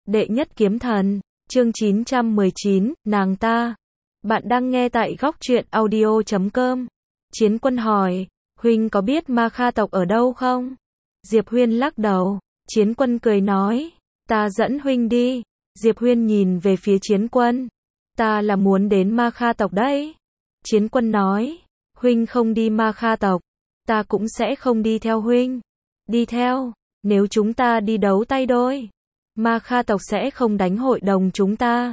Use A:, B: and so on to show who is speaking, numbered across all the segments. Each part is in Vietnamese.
A: Đệ nhất kiếm thần, chương 919, nàng ta. Bạn đang nghe tại góc truyện audio.com. Chiến Quân hỏi, huynh có biết Ma Kha tộc ở đâu không? Diệp Huyên lắc đầu. Chiến Quân cười nói, ta dẫn huynh đi. Diệp Huyên nhìn về phía Chiến Quân. Ta là muốn đến Ma Kha tộc đấy. Chiến Quân nói, huynh không đi Ma Kha tộc, ta cũng sẽ không đi theo huynh. Đi theo, nếu chúng ta đi đấu tay đôi, Ma Kha tộc sẽ không đánh hội đồng chúng ta.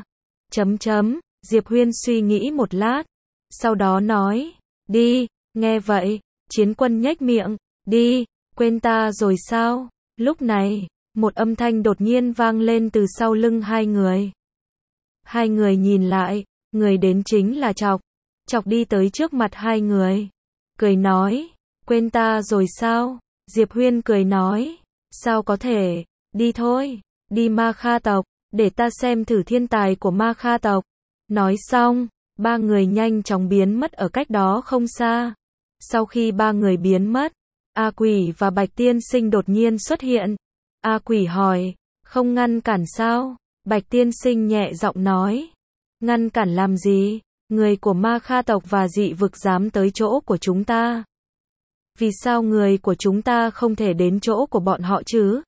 A: Diệp Huyên suy nghĩ một lát, sau đó nói, đi. Nghe vậy, Chiến Quân nhếch miệng, đi, quên ta rồi sao? Lúc này, một âm thanh đột nhiên vang lên từ sau lưng hai người. Hai người nhìn lại, người đến chính là Chọc. Chọc đi tới trước mặt hai người, cười nói, quên ta rồi sao? Diệp Huyên cười nói, sao có thể, đi thôi, đi Ma Kha tộc, để ta xem thử thiên tài của Ma Kha tộc. Nói xong, ba người nhanh chóng biến mất ở cách đó không xa. Sau khi ba người biến mất, A Quỷ và Bạch Tiên Sinh đột nhiên xuất hiện. A Quỷ hỏi, không ngăn cản sao? Bạch Tiên Sinh nhẹ giọng nói, ngăn cản làm gì? Người của Ma Kha tộc và dị vực dám tới chỗ của chúng ta. Vì sao người của chúng ta không thể đến chỗ của bọn họ chứ?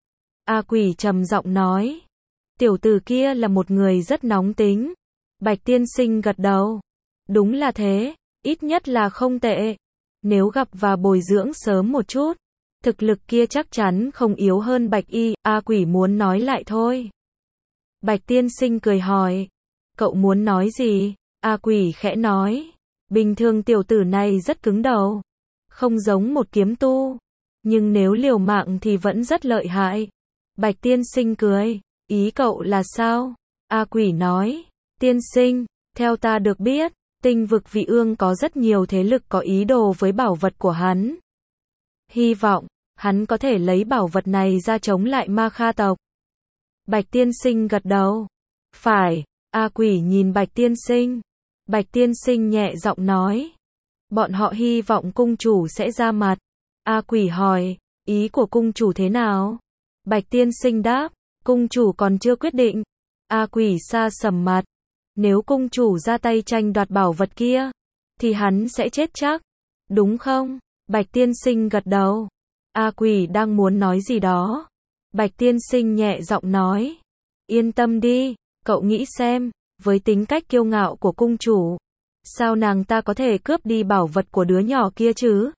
A: A Quỷ trầm giọng nói, tiểu tử kia là một người rất nóng tính. Bạch Tiên Sinh gật đầu, đúng là thế, ít nhất là không tệ. Nếu gặp và bồi dưỡng sớm một chút, thực lực kia chắc chắn không yếu hơn Bạch Y. A Quỷ muốn nói lại thôi. Bạch Tiên Sinh cười hỏi, cậu muốn nói gì? A Quỷ khẽ nói, bình thường tiểu tử này rất cứng đầu, không giống một kiếm tu, nhưng nếu liều mạng thì vẫn rất lợi hại. Bạch Tiên Sinh cười, ý cậu là sao? A Quỷ nói, tiên sinh, theo ta được biết, Tinh vực Vị Ương có rất nhiều thế lực có ý đồ với bảo vật của hắn. Hy vọng, hắn có thể lấy bảo vật này ra chống lại Ma Kha tộc. Bạch Tiên Sinh gật đầu. Phải. A Quỷ nhìn Bạch Tiên Sinh. Bạch Tiên Sinh nhẹ giọng nói, bọn họ hy vọng cung chủ sẽ ra mặt. A Quỷ hỏi, ý của cung chủ thế nào? Bạch Tiên Sinh đáp, cung chủ còn chưa quyết định. A Quỷ sa sầm mặt, nếu cung chủ ra tay tranh đoạt bảo vật kia, thì hắn sẽ chết chắc, đúng không? Bạch Tiên Sinh gật đầu. A Quỷ đang muốn nói gì đó. Bạch Tiên Sinh nhẹ giọng nói, yên tâm đi, cậu nghĩ xem, với tính cách kiêu ngạo của cung chủ, sao nàng ta có thể cướp đi bảo vật của đứa nhỏ kia chứ?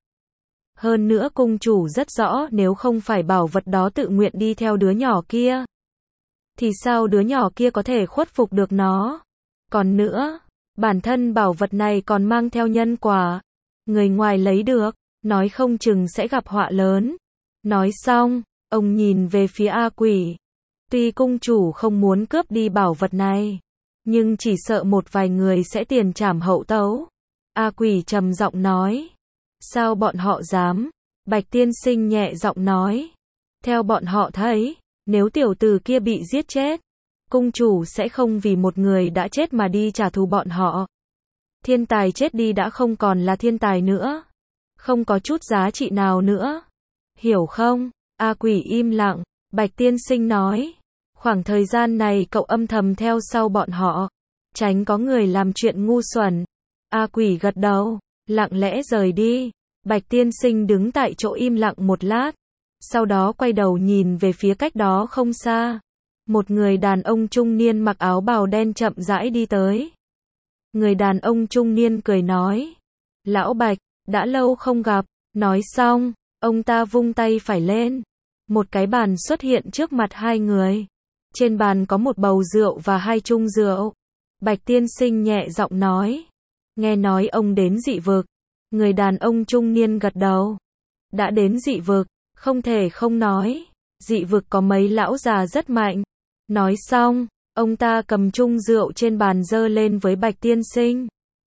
A: Hơn nữa cung chủ rất rõ nếu không phải bảo vật đó tự nguyện đi theo đứa nhỏ kia, thì sao đứa nhỏ kia có thể khuất phục được nó? Còn nữa, bản thân bảo vật này còn mang theo nhân quả. Người ngoài lấy được, nói không chừng sẽ gặp họa lớn. Nói xong, ông nhìn về phía A Quỷ. Tuy cung chủ không muốn cướp đi bảo vật này, nhưng chỉ sợ một vài người sẽ tiền trảm hậu tấu. A Quỷ trầm giọng nói, sao bọn họ dám? Bạch Tiên Sinh nhẹ giọng nói, theo bọn họ thấy, nếu tiểu tử kia bị giết chết, cung chủ sẽ không vì một người đã chết mà đi trả thù bọn họ. Thiên tài chết đi đã không còn là thiên tài nữa, không có chút giá trị nào nữa. Hiểu không? A Quỷ im lặng. Bạch Tiên Sinh nói, khoảng thời gian này cậu âm thầm theo sau bọn họ, tránh có người làm chuyện ngu xuẩn. A Quỷ gật đầu, lặng lẽ rời đi. Bạch Tiên Sinh đứng tại chỗ im lặng một lát, sau đó quay đầu nhìn về phía cách đó không xa. Một người đàn ông trung niên mặc áo bào đen chậm rãi đi tới. Người đàn ông trung niên cười nói, lão Bạch, đã lâu không gặp. Nói xong, ông ta vung tay phải lên. Một cái bàn xuất hiện trước mặt hai người. Trên bàn có một bầu rượu và hai chung rượu. Bạch Tiên Sinh nhẹ giọng nói, nghe nói ông đến dị vực. Người đàn ông trung niên gật đầu. Đã đến dị vực, không thể không nói, dị vực có mấy lão già rất mạnh. Nói xong, ông ta cầm chung rượu trên bàn dơ lên với Bạch Tiên Sinh.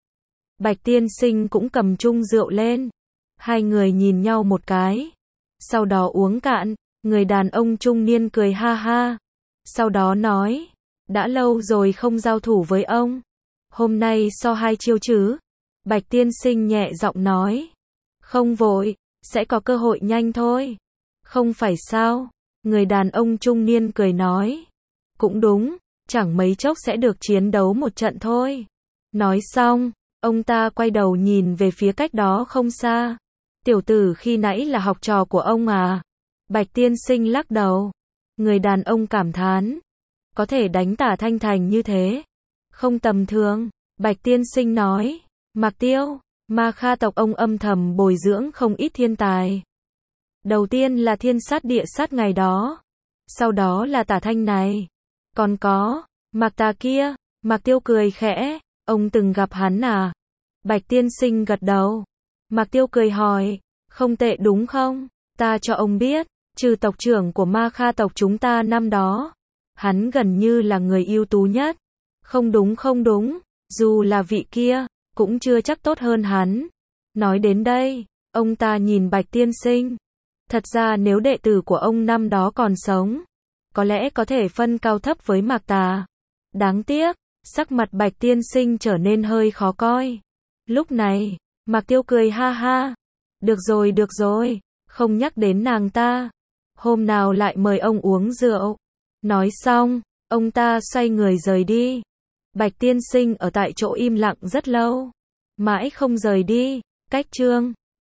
A: Bạch Tiên Sinh cũng cầm chung rượu lên. Hai người nhìn nhau một cái, sau đó uống cạn. Người đàn ông trung niên cười ha ha, sau đó nói, đã lâu rồi không giao thủ với ông, hôm nay so hai chiêu chứ? Bạch Tiên Sinh nhẹ giọng nói, không vội, sẽ có cơ hội nhanh thôi. Không phải sao? Người đàn ông trung niên cười nói, Cũng đúng, chẳng mấy chốc sẽ được chiến đấu một trận thôi. Nói xong, ông ta quay đầu nhìn về phía cách đó không xa. Tiểu tử khi nãy là học trò của ông à? Bạch tiên sinh lắc đầu. Người đàn ông cảm thán. Có thể đánh Tả Thanh thành như thế. Không tầm thường. Bạch tiên sinh nói. Mạc Tiêu, Ma Kha tộc ông âm thầm bồi dưỡng không ít thiên tài. Đầu tiên là thiên sát địa sát ngày đó. Sau đó là Tả Thanh này. Còn có, Mạc Tà kia. Mạc Tiêu cười khẽ. Ông từng gặp hắn à? Bạch tiên sinh gật đầu. Mạc Tiêu cười hỏi. Không tệ đúng không? Ta cho ông biết, trừ tộc trưởng của Ma Kha tộc chúng ta năm đó, hắn gần như là người ưu tú nhất. Không đúng không đúng, dù là vị kia, cũng chưa chắc tốt hơn hắn. Nói đến đây, ông ta nhìn Bạch tiên sinh. Thật ra nếu đệ tử của ông năm đó còn sống, có lẽ có thể phân cao thấp với Mạc Tà. Đáng tiếc, sắc mặt Bạch tiên sinh trở nên hơi khó coi. Lúc này, Mạc Tiêu cười ha ha. Được rồi, không nhắc đến nàng ta. Hôm nào lại mời ông uống rượu. Nói xong, ông ta xoay người rời đi. Bạch tiên sinh ở tại chỗ im lặng rất lâu, mãi không rời đi. Cách chương